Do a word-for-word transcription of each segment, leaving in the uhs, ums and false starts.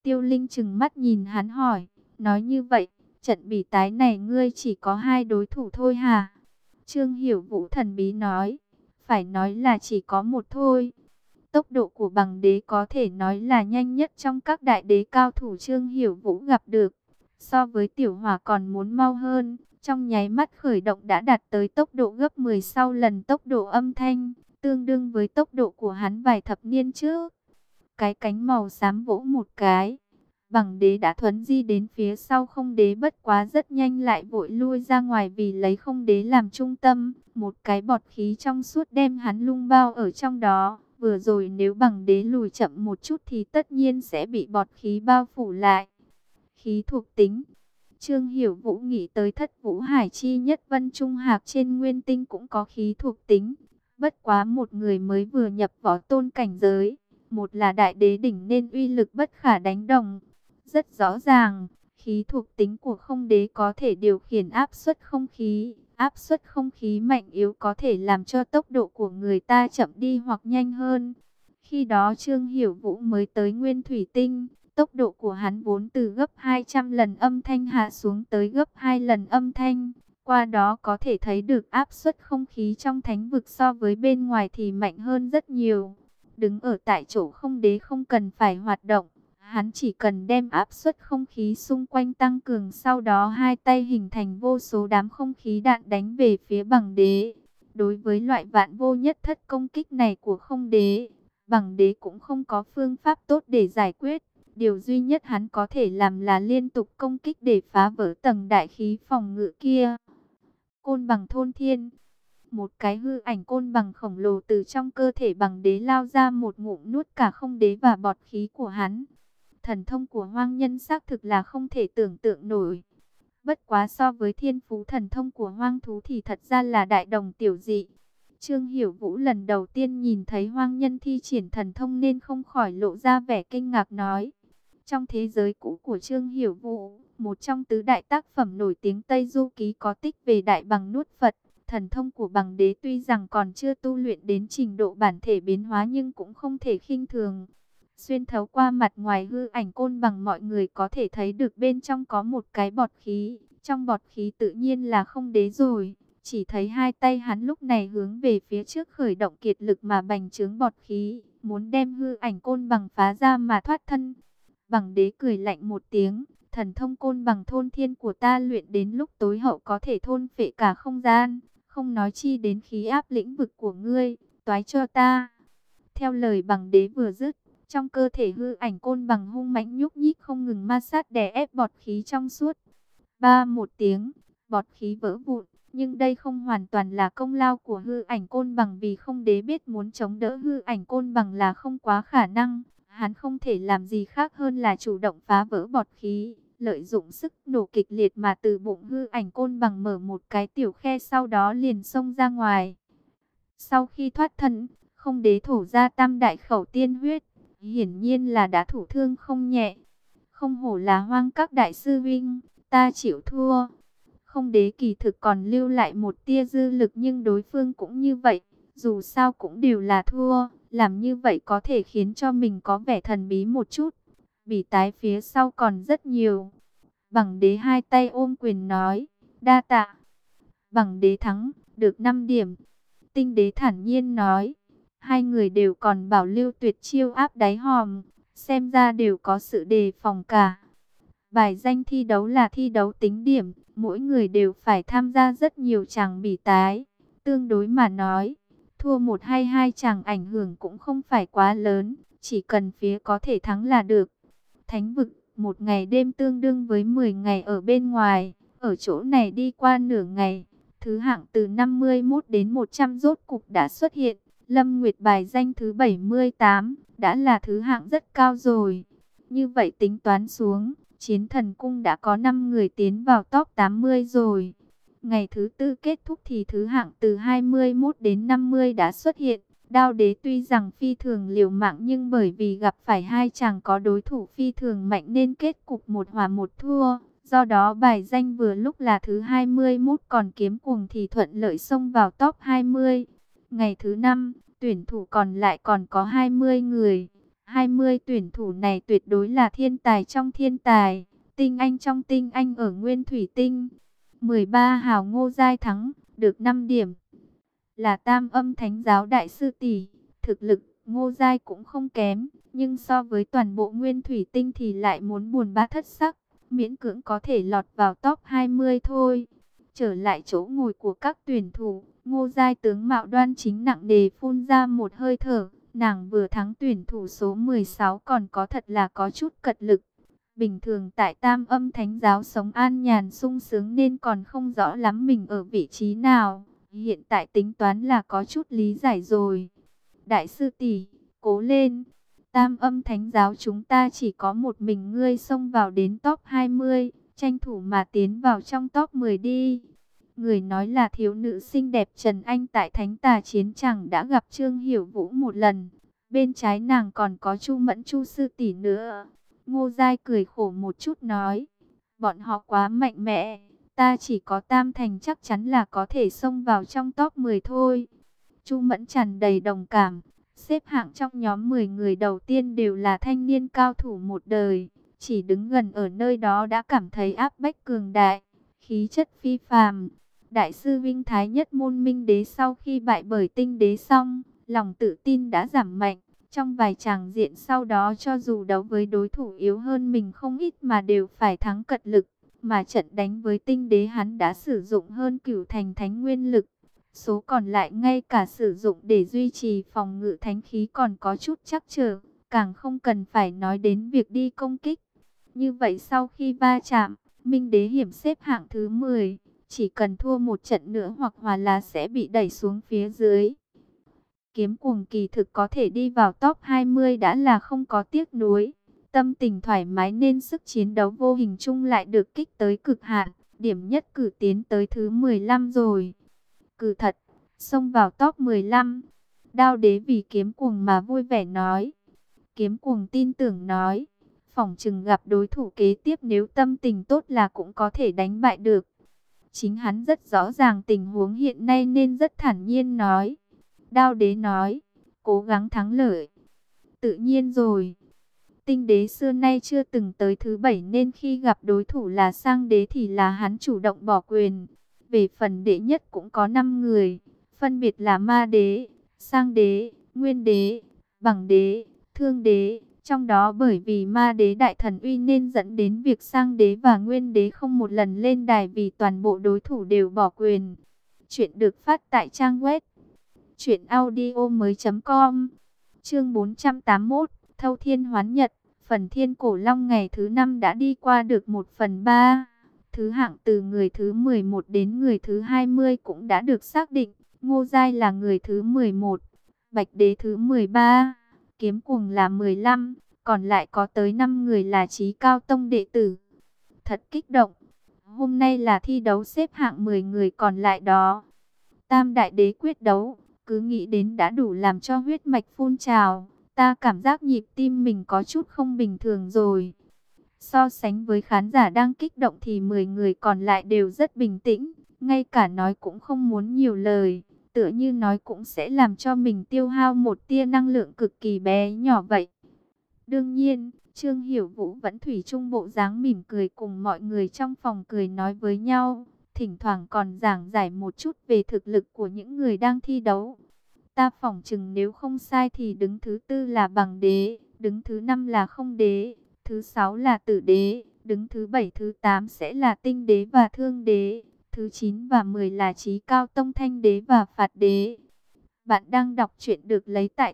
Tiêu Linh trừng mắt nhìn hắn hỏi, nói như vậy, trận bỉ tái này ngươi chỉ có hai đối thủ thôi hả? Trương Hiểu Vũ thần bí nói, phải nói là chỉ có một thôi. Tốc độ của bằng đế có thể nói là nhanh nhất trong các đại đế cao thủ Trương Hiểu Vũ gặp được. So với tiểu hỏa còn muốn mau hơn, trong nháy mắt khởi động đã đạt tới tốc độ gấp mười sau lần tốc độ âm thanh, tương đương với tốc độ của hắn vài thập niên trước. Cái cánh màu xám vỗ một cái, bằng đế đã thuấn di đến phía sau không đế, bất quá rất nhanh lại vội lui ra ngoài vì lấy không đế làm trung tâm. Một cái bọt khí trong suốt đem hắn lung bao ở trong đó. Vừa rồi nếu bằng đế lùi chậm một chút thì tất nhiên sẽ bị bọt khí bao phủ lại. Khí thuộc tính. Trương Hiểu Vũ nghĩ tới Thất Vũ Hải Chi Nhất Vân Trung Hạc trên nguyên tinh cũng có khí thuộc tính. Bất quá một người mới vừa nhập võ tôn cảnh giới, một là đại đế đỉnh nên uy lực bất khả đánh đồng. Rất rõ ràng, khí thuộc tính của không đế có thể điều khiển áp suất không khí. Áp suất không khí mạnh yếu có thể làm cho tốc độ của người ta chậm đi hoặc nhanh hơn. Khi đó Trương Hiểu Vũ mới tới Nguyên Thủy Tinh, tốc độ của hắn vốn từ gấp hai trăm lần âm thanh hạ xuống tới gấp hai lần âm thanh. Qua đó có thể thấy được áp suất không khí trong thánh vực so với bên ngoài thì mạnh hơn rất nhiều. Đứng ở tại chỗ không đế không cần phải hoạt động. Hắn chỉ cần đem áp suất không khí xung quanh tăng cường, sau đó hai tay hình thành vô số đám không khí đạn đánh về phía bằng đế. Đối với loại vạn vô nhất thất công kích này của không đế, bằng đế cũng không có phương pháp tốt để giải quyết. Điều duy nhất hắn có thể làm là liên tục công kích để phá vỡ tầng đại khí phòng ngự kia. Côn bằng thôn thiên. Một cái hư ảnh côn bằng khổng lồ từ trong cơ thể bằng đế lao ra, một ngụm nuốt cả không đế và bọt khí của hắn. Thần thông của hoang nhân xác thực là không thể tưởng tượng nổi. Bất quá so với thiên phú thần thông của hoang thú thì thật ra là đại đồng tiểu dị. Trương Hiểu Vũ lần đầu tiên nhìn thấy hoang nhân thi triển thần thông nên không khỏi lộ ra vẻ kinh ngạc nói. Trong thế giới cũ của Trương Hiểu Vũ, một trong tứ đại tác phẩm nổi tiếng Tây Du Ký có tích về đại bằng nuốt Phật. Thần thông của bằng đế tuy rằng còn chưa tu luyện đến trình độ bản thể biến hóa nhưng cũng không thể khinh thường. Xuyên thấu qua mặt ngoài hư ảnh côn bằng, mọi người có thể thấy được bên trong có một cái bọt khí. Trong bọt khí tự nhiên là không đế rồi. Chỉ thấy hai tay hắn lúc này hướng về phía trước khởi động kiệt lực mà bành trướng bọt khí, muốn đem hư ảnh côn bằng phá ra mà thoát thân. Bằng đế cười lạnh một tiếng, thần thông côn bằng thôn thiên của ta luyện đến lúc tối hậu có thể thôn phệ cả không gian, không nói chi đến khí áp lĩnh vực của ngươi, toái cho ta. Theo lời bằng đế vừa dứt, trong cơ thể hư ảnh côn bằng hung mãnh nhúc nhích không ngừng ma sát đè ép bọt khí trong suốt. Ba một tiếng, bọt khí vỡ vụn, nhưng đây không hoàn toàn là công lao của hư ảnh côn bằng, vì không đế biết muốn chống đỡ hư ảnh côn bằng là không quá khả năng. Hắn không thể làm gì khác hơn là chủ động phá vỡ bọt khí, lợi dụng sức nổ kịch liệt mà từ bụng hư ảnh côn bằng mở một cái tiểu khe, sau đó liền xông ra ngoài. Sau khi thoát thân, không đế thổ ra tam đại khẩu tiên huyết, hiển nhiên là đã thủ thương không nhẹ. Không hổ là hoang các đại sư vinh, ta chịu thua. Không đế kỳ thực còn lưu lại một tia dư lực, nhưng đối phương cũng như vậy, dù sao cũng đều là thua. Làm như vậy có thể khiến cho mình có vẻ thần bí một chút. Bỉ tái phía sau còn rất nhiều. Bằng đế hai tay ôm quyền nói, đa tạ. Bằng đế thắng, được năm điểm. Tinh đế thản nhiên nói, hai người đều còn bảo lưu tuyệt chiêu áp đáy hòm, xem ra đều có sự đề phòng cả. Bài danh thi đấu là thi đấu tính điểm, mỗi người đều phải tham gia rất nhiều chàng bỉ tái. Tương đối mà nói, thua một hay hai chàng ảnh hưởng cũng không phải quá lớn, chỉ cần phía có thể thắng là được. Thánh vực, một ngày đêm tương đương với mười ngày ở bên ngoài, ở chỗ này đi qua nửa ngày. Thứ hạng từ năm mươi mốt đến một trăm rốt cục đã xuất hiện. Lâm Nguyệt bài danh thứ bảy mươi tám, đã là thứ hạng rất cao rồi. Như vậy tính toán xuống, Chiến Thần Cung đã có năm người tiến vào top tám mươi rồi. Ngày thứ tư kết thúc thì thứ hạng từ hai mươi mốt đến năm mươi đã xuất hiện. Đao đế tuy rằng phi thường liều mạng nhưng bởi vì gặp phải hai chàng có đối thủ phi thường mạnh nên kết cục một hòa một thua. Do đó bài danh vừa lúc là thứ hai mươi mốt, còn kiếm cuồng thì thuận lợi xông vào top hai mươi. Ngày thứ năm, tuyển thủ còn lại còn có hai mươi người. hai mươi tuyển thủ này tuyệt đối là thiên tài trong thiên tài, tinh anh trong tinh anh ở Nguyên Thủy Tinh. mười ba hào Ngô Giai thắng, được năm điểm. Là Tam Âm Thánh Giáo đại sư tỷ, thực lực Ngô Giai cũng không kém, nhưng so với toàn bộ Nguyên Thủy Tinh thì lại muốn buồn bã thất sắc, miễn cưỡng có thể lọt vào top hai mươi thôi. Trở lại chỗ ngồi của các tuyển thủ, Ngô Giai tướng mạo đoan chính nặng nề phun ra một hơi thở, nàng vừa thắng tuyển thủ số mười sáu còn có thật là có chút cật lực. Bình thường tại Tam Âm Thánh Giáo sống an nhàn sung sướng nên còn không rõ lắm mình ở vị trí nào, hiện tại tính toán là có chút lý giải rồi. Đại sư tỷ, cố lên. Tam Âm Thánh Giáo chúng ta chỉ có một mình ngươi xông vào đến top hai mươi, tranh thủ mà tiến vào trong top mười đi. Người nói là thiếu nữ xinh đẹp Trần Anh tại Thánh Tà Chiến Tràng đã gặp Trương Hiểu Vũ một lần. Bên trái nàng còn có Chu Mẫn Chu sư tỷ nữa. Ngô Giai cười khổ một chút nói, bọn họ quá mạnh mẽ, ta chỉ có tam thành chắc chắn là có thể xông vào trong top mười thôi. Chu Mẫn tràn đầy đồng cảm, xếp hạng trong nhóm mười người đầu tiên đều là thanh niên cao thủ một đời, chỉ đứng gần ở nơi đó đã cảm thấy áp bách cường đại, khí chất phi phàm. Đại sư Vinh Thái Nhất môn Minh Đế sau khi bại bởi Tinh Đế xong, lòng tự tin đã giảm mạnh. Trong vài tràng diện sau đó cho dù đấu với đối thủ yếu hơn mình không ít mà đều phải thắng cật lực. Mà trận đánh với Tinh Đế hắn đã sử dụng hơn cửu thành thánh nguyên lực. Số còn lại ngay cả sử dụng để duy trì phòng ngự thánh khí còn có chút trắc trở. Càng không cần phải nói đến việc đi công kích. Như vậy sau khi va chạm, Minh Đế hiểm xếp hạng thứ mười. Chỉ cần thua một trận nữa hoặc hòa là sẽ bị đẩy xuống phía dưới. Kiếm Cuồng kỳ thực có thể đi vào top hai mươi đã là không có tiếc nuối. Tâm tình thoải mái nên sức chiến đấu vô hình chung lại được kích tới cực hạn. Điểm nhất cử tiến tới thứ mười lăm rồi. Cử thật, xông vào top mười lăm. Đao Đế vì Kiếm Cuồng mà vui vẻ nói. Kiếm Cuồng tin tưởng nói, phỏng chừng gặp đối thủ kế tiếp nếu tâm tình tốt là cũng có thể đánh bại được. Chính hắn rất rõ ràng tình huống hiện nay nên rất thản nhiên nói. Đao Đế nói, cố gắng thắng lợi. Tự nhiên rồi. Tinh Đế xưa nay chưa từng tới thứ bảy nên khi gặp đối thủ là Sang Đế thì là hắn chủ động bỏ quyền. Về phần đệ nhất cũng có năm người, phân biệt là Ma Đế, Sang Đế, Nguyên Đế, Bằng Đế, Thương Đế. Trong đó bởi vì Ma Đế đại thần uy nên dẫn đến việc Sang Đế và Nguyên Đế không một lần lên đài vì toàn bộ đối thủ đều bỏ quyền. Chuyện được phát tại trang web truyện audio mới chấm com. Chương bốn trăm tám mươi mốt, Thâu Thiên Hoán Nhật. Phần Thiên Cổ Long ngày thứ năm đã đi qua được một phần ba. Thứ hạng từ người thứ mười một đến người thứ hai mươi cũng đã được xác định. Ngô Giai là người thứ mười một, Bạch Đế thứ mười ba, Kiếm Cuồng là mười lăm, còn lại có tới năm người là Chí Cao Tông đệ tử. Thật kích động. Hôm nay là thi đấu xếp hạng mười người còn lại đó. Tam Đại Đế quyết đấu, cứ nghĩ đến đã đủ làm cho huyết mạch phun trào. Ta cảm giác nhịp tim mình có chút không bình thường rồi. So sánh với khán giả đang kích động thì mười người còn lại đều rất bình tĩnh. Ngay cả nói cũng không muốn nhiều lời. Tựa như nói cũng sẽ làm cho mình tiêu hao một tia năng lượng cực kỳ bé nhỏ vậy. Đương nhiên, Trương Hiểu Vũ vẫn thủy chung bộ dáng mỉm cười cùng mọi người trong phòng cười nói với nhau. Thỉnh thoảng còn giảng giải một chút về thực lực của những người đang thi đấu. Ta phỏng chừng nếu không sai thì đứng thứ tư là Bằng Đế, đứng thứ năm là Không Đế, thứ sáu là Tử Đế, đứng thứ bảy thứ tám sẽ là Tinh Đế và Thương Đế, thứ chín và mười là Chí Cao Tông Thanh Đế và Phạt Đế. Bạn đang đọc truyện được lấy tại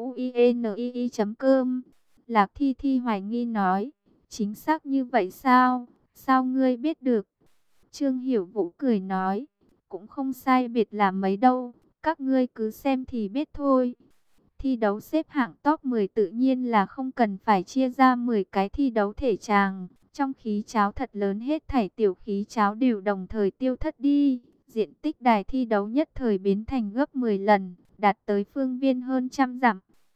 tauinii chấm com. Lạc Thi Thi hoài nghi nói, chính xác như vậy sao? Sao ngươi biết được? Trương Hiểu Vũ cười nói, cũng không sai biệt là mấy đâu. Các ngươi cứ xem thì biết thôi. Thi đấu xếp hạng top mười tự nhiên là không cần phải chia ra mười cái thi đấu thể tràng. Trong khí cháo thật lớn hết thảy tiểu khí cháo đều đồng thời tiêu thất đi. Diện tích đài thi đấu nhất thời biến thành gấp mười lần, đạt tới phương viên hơn trăm dặm.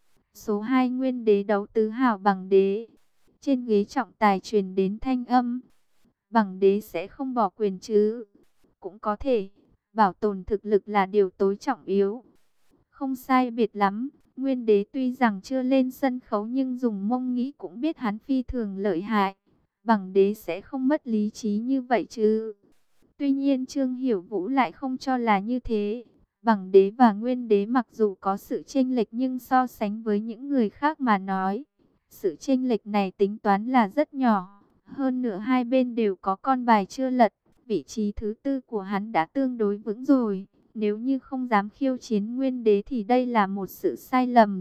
Số hai Nguyên Đế đấu tứ hào Bằng Đế. Trên ghế trọng tài truyền đến thanh âm. Bằng Đế sẽ không bỏ quyền chứ? Cũng có thể. Bảo tồn thực lực là điều tối trọng yếu. Không sai biệt lắm, Nguyên đế tuy rằng chưa lên sân khấu nhưng dùng mông nghĩ cũng biết hắn phi thường lợi hại. Bằng đế sẽ không mất lý trí như vậy chứ. Tuy nhiên Trương Hiểu Vũ lại không cho là như thế. Bằng đế và nguyên đế mặc dù có sự chênh lệch nhưng so sánh với những người khác mà nói, sự chênh lệch này tính toán là rất nhỏ. Hơn nữa hai bên đều có con bài chưa lật. Vị trí thứ tư của hắn đã tương đối vững rồi. Nếu như không dám khiêu chiến nguyên đế thì đây là một sự sai lầm.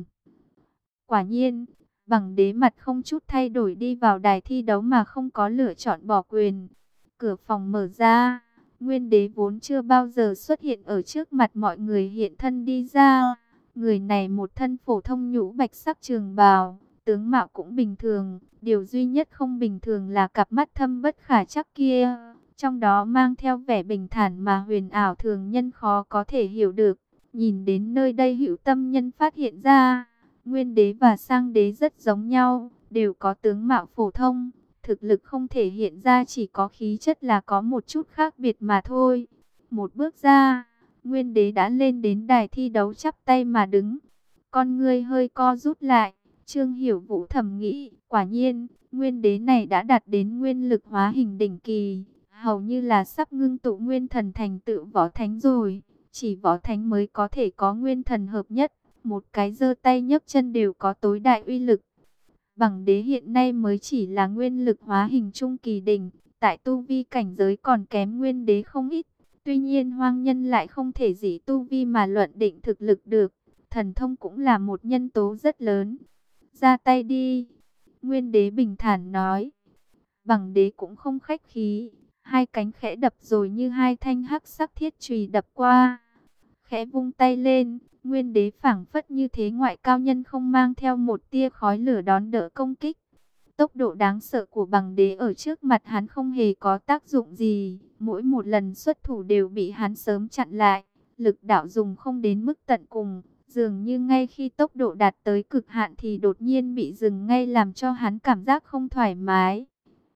Quả nhiên, bằng đế mặt không chút thay đổi đi vào đài thi đấu mà không có lựa chọn bỏ quyền. Cửa phòng mở ra, nguyên đế vốn chưa bao giờ xuất hiện ở trước mặt mọi người hiện thân đi ra. Người này một thân phổ thông nhũ bạch sắc trường bào, tướng mạo cũng bình thường. Điều duy nhất không bình thường là cặp mắt thâm bất khả trắc kia. Trong đó mang theo vẻ bình thản mà huyền ảo thường nhân khó có thể hiểu được. Nhìn đến nơi đây Hữu Tâm Nhân phát hiện ra, Nguyên đế và Sang đế rất giống nhau, đều có tướng mạo phổ thông. Thực lực không thể hiện ra, chỉ có khí chất là có một chút khác biệt mà thôi. Một bước ra, Nguyên đế đã lên đến đài thi đấu chắp tay mà đứng. Con ngươi hơi co rút lại, Trương Hiểu Vũ thầm nghĩ, quả nhiên, Nguyên đế này đã đạt đến nguyên lực hóa hình đỉnh kỳ. Hầu như là sắp ngưng tụ nguyên thần thành tựu võ thánh rồi. Chỉ võ thánh mới có thể có nguyên thần hợp nhất. Một cái giơ tay nhấc chân đều có tối đại uy lực. Bằng đế hiện nay mới chỉ là nguyên lực hóa hình trung kỳ đỉnh. Tại tu vi cảnh giới còn kém nguyên đế không ít. Tuy nhiên hoang nhân lại không thể chỉ tu vi mà luận định thực lực được. Thần thông cũng là một nhân tố rất lớn. Ra tay đi. Nguyên đế bình thản nói. Bằng đế cũng không khách khí. Hai cánh khẽ đập rồi như hai thanh hắc sắc thiết chùy đập qua. Khẽ vung tay lên, nguyên đế phảng phất như thế ngoại cao nhân không mang theo một tia khói lửa đón đỡ công kích. Tốc độ đáng sợ của bằng đế ở trước mặt hắn không hề có tác dụng gì. Mỗi một lần xuất thủ đều bị hắn sớm chặn lại. Lực đạo dùng không đến mức tận cùng. Dường như ngay khi tốc độ đạt tới cực hạn thì đột nhiên bị dừng ngay, làm cho hắn cảm giác không thoải mái.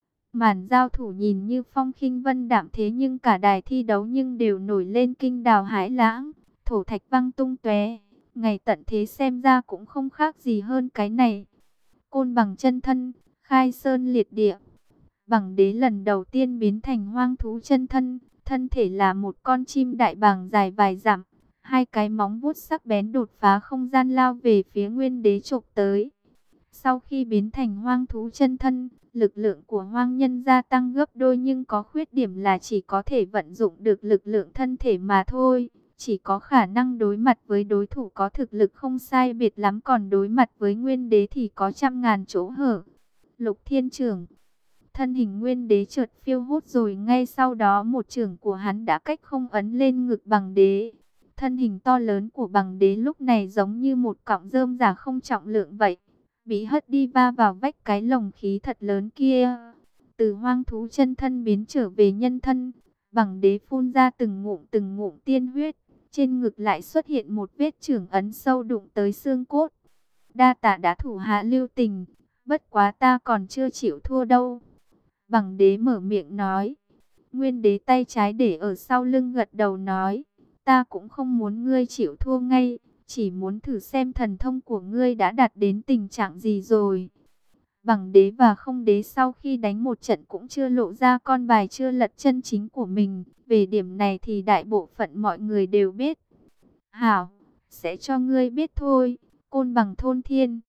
Màn giao thủ nhìn như phong khinh vân đạm thế nhưng cả đài thi đấu nhưng đều nổi lên kinh đào hãi lãng, thổ thạch văng tung tóe. Ngày tận thế xem ra cũng không khác gì hơn cái này. Côn bằng chân thân, khai sơn liệt địa. Bằng đế lần đầu tiên biến thành hoang thú chân thân, thân thể là một con chim đại bàng dài vài dặm, hai cái móng vuốt sắc bén đột phá không gian lao về phía nguyên đế chộp tới. Sau khi biến thành hoang thú chân thân, lực lượng của hoang nhân gia tăng gấp đôi nhưng có khuyết điểm là chỉ có thể vận dụng được lực lượng thân thể mà thôi. Chỉ có khả năng đối mặt với đối thủ có thực lực không sai biệt lắm, còn đối mặt với nguyên đế thì có trăm ngàn chỗ hở. Lục Thiên Chưởng. Thân hình nguyên đế chợt phiêu hốt rồi ngay sau đó một chưởng của hắn đã cách không ấn lên ngực bằng đế. Thân hình to lớn của bằng đế lúc này giống như một cọng rơm giả không trọng lượng vậy, bị hất đi va vào vách cái lồng khí thật lớn kia. Từ hoang thú chân thân biến trở về nhân thân, bằng đế phun ra từng ngụm từng ngụm tiên huyết. Trên ngực lại xuất hiện một vết chưởng ấn sâu đụng tới xương cốt. Đa tạ đã thủ hạ lưu tình, bất quá ta còn chưa chịu thua đâu. Bằng đế mở miệng nói. Nguyên đế tay trái để ở sau lưng gật đầu nói. Ta cũng không muốn ngươi chịu thua ngay, chỉ muốn thử xem thần thông của ngươi đã đạt đến tình trạng gì rồi. Bằng đế và không đế sau khi đánh một trận cũng chưa lộ ra con bài chưa lật chân chính của mình. Về điểm này thì đại bộ phận mọi người đều biết. Hảo, sẽ cho ngươi biết thôi, Côn Bằng Thôn Thiên.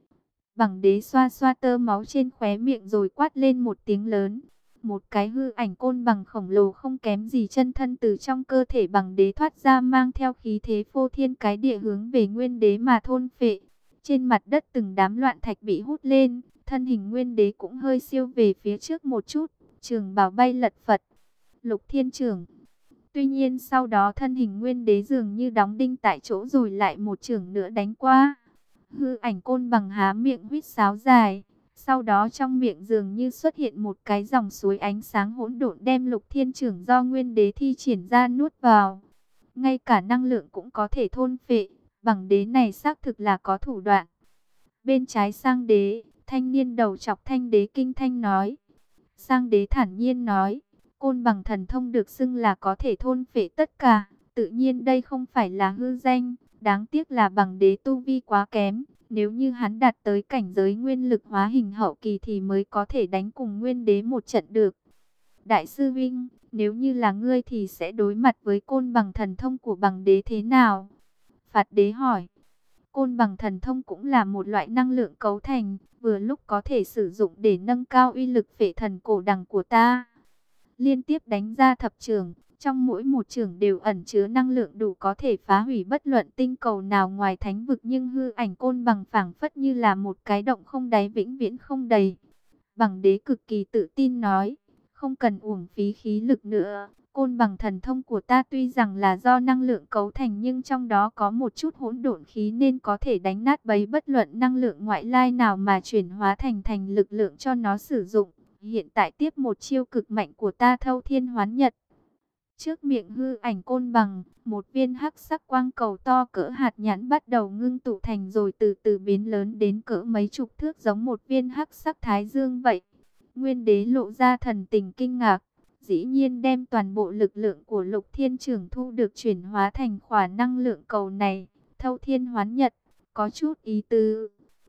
Bằng đế xoa xoa tơ máu trên khóe miệng rồi quát lên một tiếng lớn. Một cái hư ảnh côn bằng khổng lồ không kém gì chân thân từ trong cơ thể bằng đế thoát ra, mang theo khí thế phô thiên cái địa hướng về nguyên đế mà thôn phệ. Trên mặt đất từng đám loạn thạch bị hút lên, thân hình nguyên đế cũng hơi siêu về phía trước một chút, trường bào bay lật phật. Lục Thiên Chưởng. Tuy nhiên sau đó thân hình nguyên đế dường như đóng đinh tại chỗ rồi lại một chưởng nữa đánh qua. Hư ảnh côn bằng há miệng huýt sáo dài. Sau đó trong miệng dường như xuất hiện một cái dòng suối ánh sáng hỗn độn đem Lục Thiên Chưởng do nguyên đế thi triển ra nuốt vào. Ngay cả năng lượng cũng có thể thôn phệ. Bằng đế này xác thực là có thủ đoạn. Bên trái Sang đế, thanh niên đầu chọc Thanh đế kinh thanh nói. Sang đế thản nhiên nói. Côn bằng thần thông được xưng là có thể thôn phệ tất cả. Tự nhiên đây không phải là hư danh. Đáng tiếc là bằng đế tu vi quá kém. Nếu như hắn đạt tới cảnh giới nguyên lực hóa hình hậu kỳ thì mới có thể đánh cùng nguyên đế một trận được. Đại sư Vinh, nếu như là ngươi thì sẽ đối mặt với côn bằng thần thông của bằng đế thế nào? Phạt đế hỏi. Côn bằng thần thông cũng là một loại năng lượng cấu thành, vừa lúc có thể sử dụng để nâng cao uy lực phệ thần cổ đằng của ta. Liên tiếp đánh ra thập trường, trong mỗi một trường đều ẩn chứa năng lượng đủ có thể phá hủy bất luận tinh cầu nào ngoài thánh vực, nhưng hư ảnh côn bằng phảng phất như là một cái động không đáy vĩnh viễn không đầy. Bằng đế cực kỳ tự tin nói, không cần uổng phí khí lực nữa. Côn bằng thần thông của ta tuy rằng là do năng lượng cấu thành nhưng trong đó có một chút hỗn độn khí nên có thể đánh nát bấy bất luận năng lượng ngoại lai nào mà chuyển hóa thành thành lực lượng cho nó sử dụng. Hiện tại tiếp một chiêu cực mạnh của ta thâu thiên hoán nhật. Trước miệng hư ảnh côn bằng, một viên hắc sắc quang cầu to cỡ hạt nhãn bắt đầu ngưng tụ thành rồi từ từ biến lớn đến cỡ mấy chục thước, giống một viên hắc sắc thái dương vậy. Nguyên đế lộ ra thần tình kinh ngạc, dĩ nhiên đem toàn bộ lực lượng của Lục Thiên Trưởng thu được chuyển hóa thành khỏa năng lượng cầu này, thâu thiên hoán nhật, có chút ý tứ.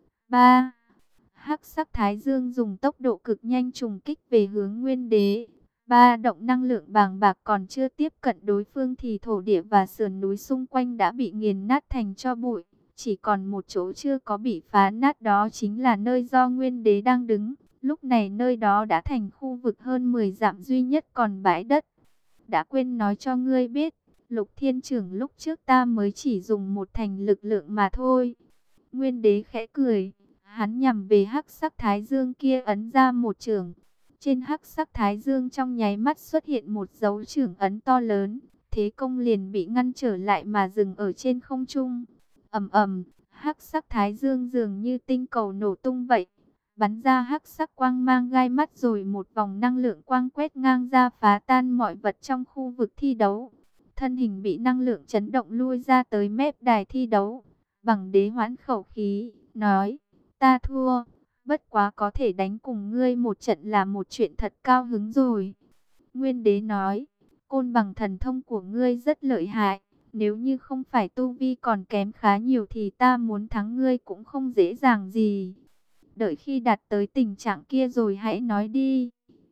ba. Hắc sắc thái dương dùng tốc độ cực nhanh trùng kích về hướng Nguyên đế. Ba động năng lượng bàng bạc còn chưa tiếp cận đối phương thì thổ địa và sườn núi xung quanh đã bị nghiền nát thành tro bụi. Chỉ còn một chỗ chưa có bị phá nát, đó chính là nơi do Nguyên đế đang đứng. Lúc này nơi đó đã thành khu vực hơn mười dặm duy nhất còn bãi đất. Đã quên nói cho ngươi biết, Lục Thiên Trưởng lúc trước ta mới chỉ dùng một thành lực lượng mà thôi. Nguyên đế khẽ cười, hắn nhằm về hắc sắc thái dương kia ấn ra một chưởng. Trên hắc sắc thái dương trong nháy mắt xuất hiện một dấu chưởng ấn to lớn, thế công liền bị ngăn trở lại mà dừng ở trên không trung. Ầm ầm, hắc sắc thái dương dường như tinh cầu nổ tung vậy, bắn ra hắc sắc quang mang gai mắt, rồi một vòng năng lượng quang quét ngang ra phá tan mọi vật trong khu vực thi đấu. Thân hình bị năng lượng chấn động lui ra tới mép đài thi đấu. Bằng đế hoãn khẩu khí, nói, ta thua. Bất quá có thể đánh cùng ngươi một trận là một chuyện thật cao hứng rồi. Nguyên đế nói, côn bằng thần thông của ngươi rất lợi hại. Nếu như không phải tu vi còn kém khá nhiều thì ta muốn thắng ngươi cũng không dễ dàng gì. Đợi khi đạt tới tình trạng kia rồi hãy nói đi.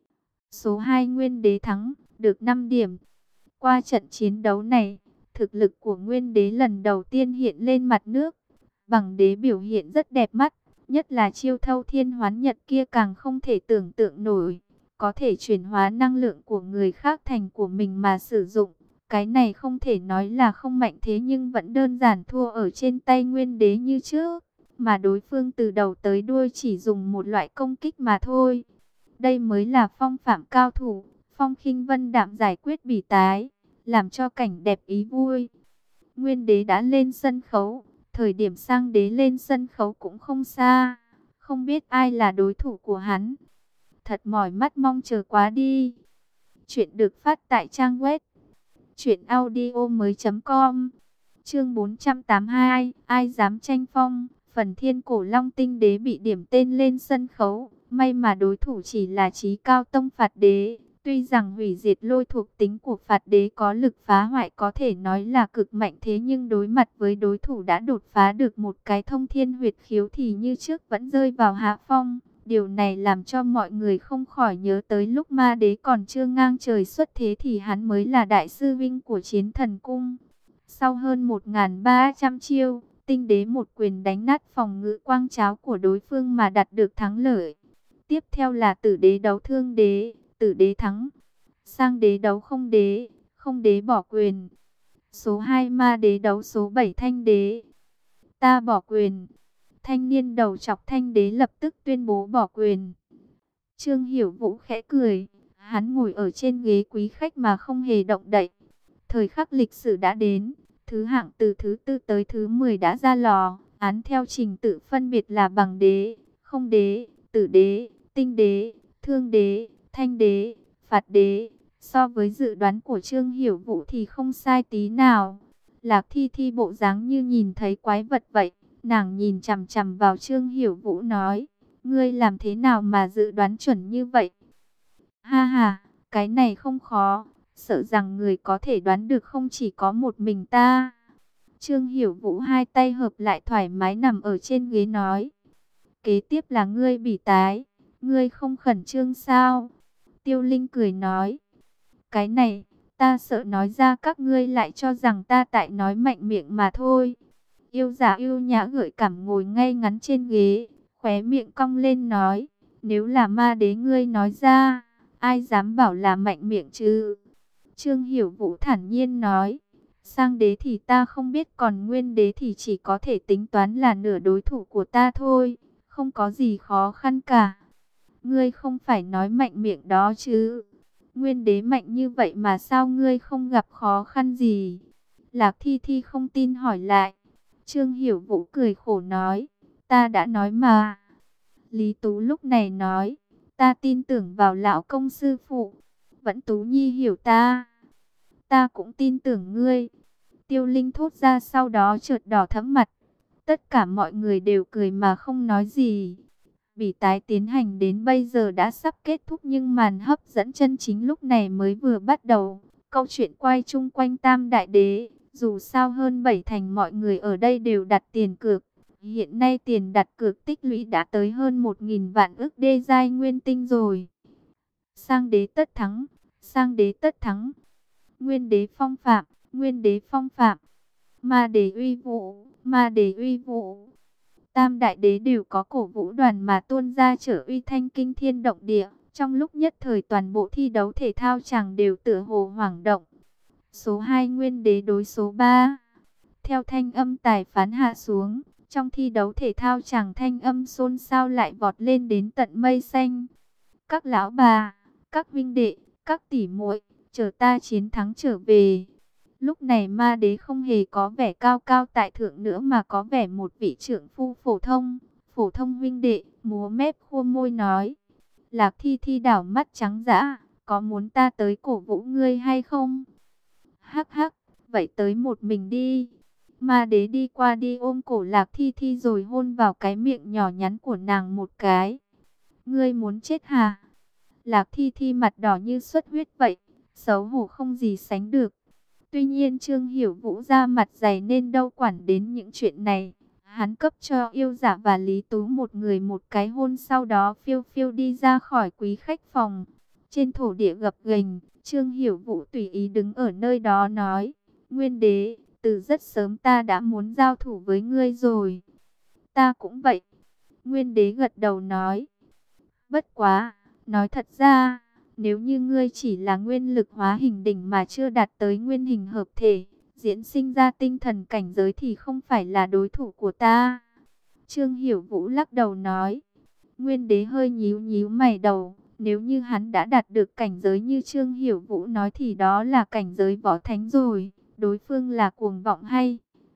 Số hai Nguyên đế thắng, được năm điểm. Qua trận chiến đấu này, thực lực của Nguyên đế lần đầu tiên hiện lên mặt nước. Bằng đế biểu hiện rất đẹp mắt. Nhất là chiêu thâu thiên hoán nhật kia càng không thể tưởng tượng nổi. Có thể chuyển hóa năng lượng của người khác thành của mình mà sử dụng. Cái này không thể nói là không mạnh, thế nhưng vẫn đơn giản thua ở trên tay Nguyên đế như trước. Mà đối phương từ đầu tới đuôi chỉ dùng một loại công kích mà thôi. Đây mới là phong phạm cao thủ. Phong khinh vân đạm giải quyết bỉ tái, làm cho cảnh đẹp ý vui. Nguyên đế đã lên sân khấu. Thời điểm sang đế lên sân khấu cũng không xa. Không biết ai là đối thủ của hắn. Thật mỏi mắt mong chờ quá đi. Chuyện được phát tại trang web truyện audio mới chấm com. Chương bốn trăm tám mươi hai, ai dám tranh phong. Phần thiên cổ long tinh đế bị điểm tên lên sân khấu. May mà đối thủ chỉ là Chí Cao Tông Phạt đế. Tuy rằng hủy diệt lôi thuộc tính của Phạt đế có lực phá hoại có thể nói là cực mạnh, thế nhưng đối mặt với đối thủ đã đột phá được một cái thông thiên huyệt khiếu thì như trước vẫn rơi vào hạ phong. Điều này làm cho mọi người không khỏi nhớ tới lúc ma đế còn chưa ngang trời xuất thế thì hắn mới là đại sư vinh của Chiến Thần Cung. Sau hơn một nghìn ba trăm chiêu, tinh đế một quyền đánh nát phòng ngự quang cháo của đối phương mà đạt được thắng lợi. Tiếp theo là tử đế đấu thương đế. Tử đế thắng. Sang đế đấu không đế. Không đế bỏ quyền. Số hai ma đế đấu số bảy thanh đế. Ta bỏ quyền. Thanh niên đầu chọc thanh đế lập tức tuyên bố bỏ quyền. Trương Hiểu Vũ khẽ cười. Hắn ngồi ở trên ghế quý khách mà không hề động đậy. Thời khắc lịch sử đã đến. Thứ hạng từ thứ tư tới thứ mười đã ra lò. Án theo trình tự phân biệt là bằng đế, không đế, tử đế, tinh đế, thương đế, thanh đế, phạt đế. So với dự đoán của Trương Hiểu Vũ thì không sai tí nào. Lạc Thi Thi bộ dáng như nhìn thấy quái vật vậy. Nàng nhìn chằm chằm vào Trương Hiểu Vũ nói, ngươi làm thế nào mà dự đoán chuẩn như vậy? Ha ha, cái này không khó. Sợ rằng người có thể đoán được không chỉ có một mình ta. Trương Hiểu Vũ hai tay hợp lại thoải mái nằm ở trên ghế nói. Kế tiếp là ngươi Bỉ Tái, ngươi không khẩn trương sao? Tiêu Linh cười nói. Cái này, ta sợ nói ra các ngươi lại cho rằng ta tại nói mạnh miệng mà thôi. Yêu giả yêu nhã gợi cảm ngồi ngay ngắn trên ghế, khóe miệng cong lên nói. Nếu là ma đế ngươi nói ra, ai dám bảo là mạnh miệng chứ? Trương Hiểu Vũ thản nhiên nói. Sang đế thì ta không biết, còn nguyên đế thì chỉ có thể tính toán là nửa đối thủ của ta thôi. Không có gì khó khăn cả. Ngươi không phải nói mạnh miệng đó chứ? Nguyên đế mạnh như vậy mà sao ngươi không gặp khó khăn gì? Lạc Thi Thi không tin hỏi lại. Trương Hiểu Vũ cười khổ nói. Ta đã nói mà. Lý Tú lúc này nói. Ta tin tưởng vào lão công sư phụ. Vẫn Tú Nhi hiểu ta. Ta cũng tin tưởng ngươi. Tiêu Linh thốt ra, sau đó chợt đỏ thẫm mặt. Tất cả mọi người đều cười mà không nói gì. Bỉ Tái tiến hành đến bây giờ đã sắp kết thúc, nhưng màn hấp dẫn chân chính lúc này mới vừa bắt đầu. Câu chuyện quay chung quanh Tam Đại Đế. Dù sao hơn bảy thành mọi người ở đây đều đặt tiền cược. Hiện nay tiền đặt cược tích lũy đã tới hơn một nghìn vạn ức đê giai nguyên tinh rồi. Sang đế tất thắng, sang đế tất thắng. Nguyên đế phong phạm, nguyên đế phong phạm. Ma đế uy vũ, ma đế uy vũ. Tam đại đế đều có cổ vũ đoàn mà tuôn ra trở uy thanh kinh thiên động địa. Trong lúc nhất thời toàn bộ thi đấu thể thao chẳng đều tựa hồ hoảng động. Số hai nguyên đế đối số ba. Theo thanh âm tài phán hạ xuống, trong thi đấu thể thao chẳng thanh âm xôn xao lại vọt lên đến tận mây xanh. Các lão bà, các vinh đệ, các tỷ muội, chờ ta chiến thắng trở về. Lúc này ma đế không hề có vẻ cao cao tại thượng nữa mà có vẻ một vị trưởng phu phổ thông. Phổ thông vinh đệ, múa mép khua môi nói. Lạc Thi Thi đảo mắt trắng dã, có muốn ta tới cổ vũ ngươi hay không? Hắc hắc, vậy tới một mình đi. Ma đế đi qua đi ôm cổ Lạc Thi Thi rồi hôn vào cái miệng nhỏ nhắn của nàng một cái. Ngươi muốn chết hả? Lạc Thi Thi mặt đỏ như xuất huyết vậy, xấu hổ không gì sánh được. Tuy nhiên Trương Hiểu Vũ ra mặt dày nên đâu quản đến những chuyện này. Hắn cấp cho yêu giả và Lý Tú một người một cái hôn, sau đó phiêu phiêu đi ra khỏi quý khách phòng. Trên thổ địa gập ghềnh, Trương Hiểu Vũ tùy ý đứng ở nơi đó nói. Nguyên đế, từ rất sớm ta đã muốn giao thủ với ngươi rồi. Ta cũng vậy. Nguyên đế gật đầu nói. Bất quá, nói thật ra, nếu như ngươi chỉ là nguyên lực hóa hình đỉnh mà chưa đạt tới nguyên hình hợp thể, diễn sinh ra tinh thần cảnh giới thì không phải là đối thủ của ta. Trương Hiểu Vũ lắc đầu nói. Nguyên đế hơi nhíu nhíu mày đầu. Nếu như hắn đã đạt được cảnh giới như Trương Hiểu Vũ nói thì đó là cảnh giới võ thánh rồi. Đối phương là cuồng vọng hay?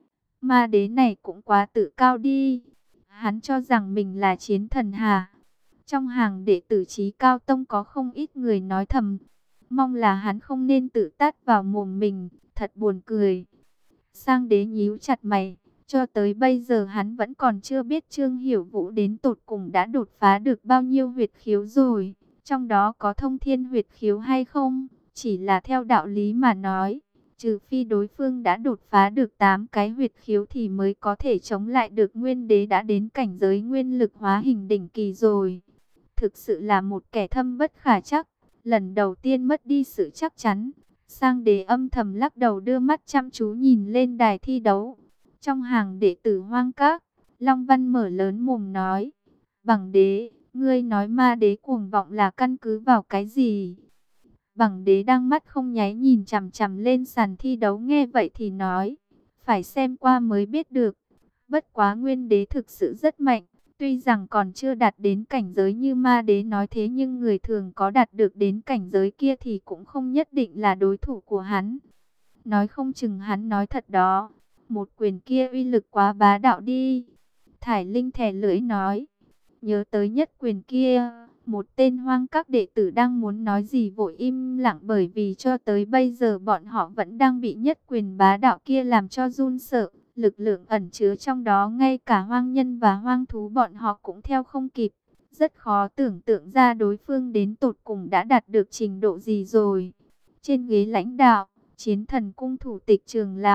Ma đế này cũng quá tự cao đi. Hắn cho rằng mình là chiến thần hả? Trong hàng đệ tử chí cao tông có không ít người nói thầm. Mong là hắn không nên tự tát vào mồm mình. Thật buồn cười. Sang đế nhíu chặt mày. Cho tới bây giờ hắn vẫn còn chưa biết Trương Hiểu Vũ đến tột cùng đã đột phá được bao nhiêu huyệt khiếu rồi. Trong đó có thông thiên huyệt khiếu hay không? Chỉ là theo đạo lý mà nói, trừ phi đối phương đã đột phá được tám cái huyệt khiếu thì mới có thể chống lại được nguyên đế đã đến cảnh giới nguyên lực hóa hình đỉnh kỳ rồi. Thực sự là một kẻ thâm bất khả trắc, lần đầu tiên mất đi sự chắc chắn. Sang đế âm thầm lắc đầu đưa mắt chăm chú nhìn lên đài thi đấu. Trong hàng đệ tử Hoang Các, Long Văn mở lớn mồm nói, Bằng đế, ngươi nói ma đế cuồng vọng là căn cứ vào cái gì? Bằng đế đang mắt không nháy nhìn chằm chằm lên sàn thi đấu, nghe vậy thì nói, phải xem qua mới biết được. Bất quá nguyên đế thực sự rất mạnh, tuy rằng còn chưa đạt đến cảnh giới như ma đế nói thế, nhưng người thường có đạt được đến cảnh giới kia thì cũng không nhất định là đối thủ của hắn. Nói không chừng hắn nói thật đó, một quyền kia uy lực quá bá đạo đi. Thải Linh thè lưỡi nói. Nhớ tới nhất quyền kia, một tên Hoang Các đệ tử đang muốn nói gì vội im lặng, bởi vì cho tới bây giờ bọn họ vẫn đang bị nhất quyền bá đạo kia làm cho run sợ. Lực lượng ẩn chứa trong đó ngay cả hoang nhân và hoang thú bọn họ cũng theo không kịp. Rất khó tưởng tượng ra đối phương đến tột cùng đã đạt được trình độ gì rồi. Trên ghế lãnh đạo, Chiến Thần Cung thủ tịch Trường lão,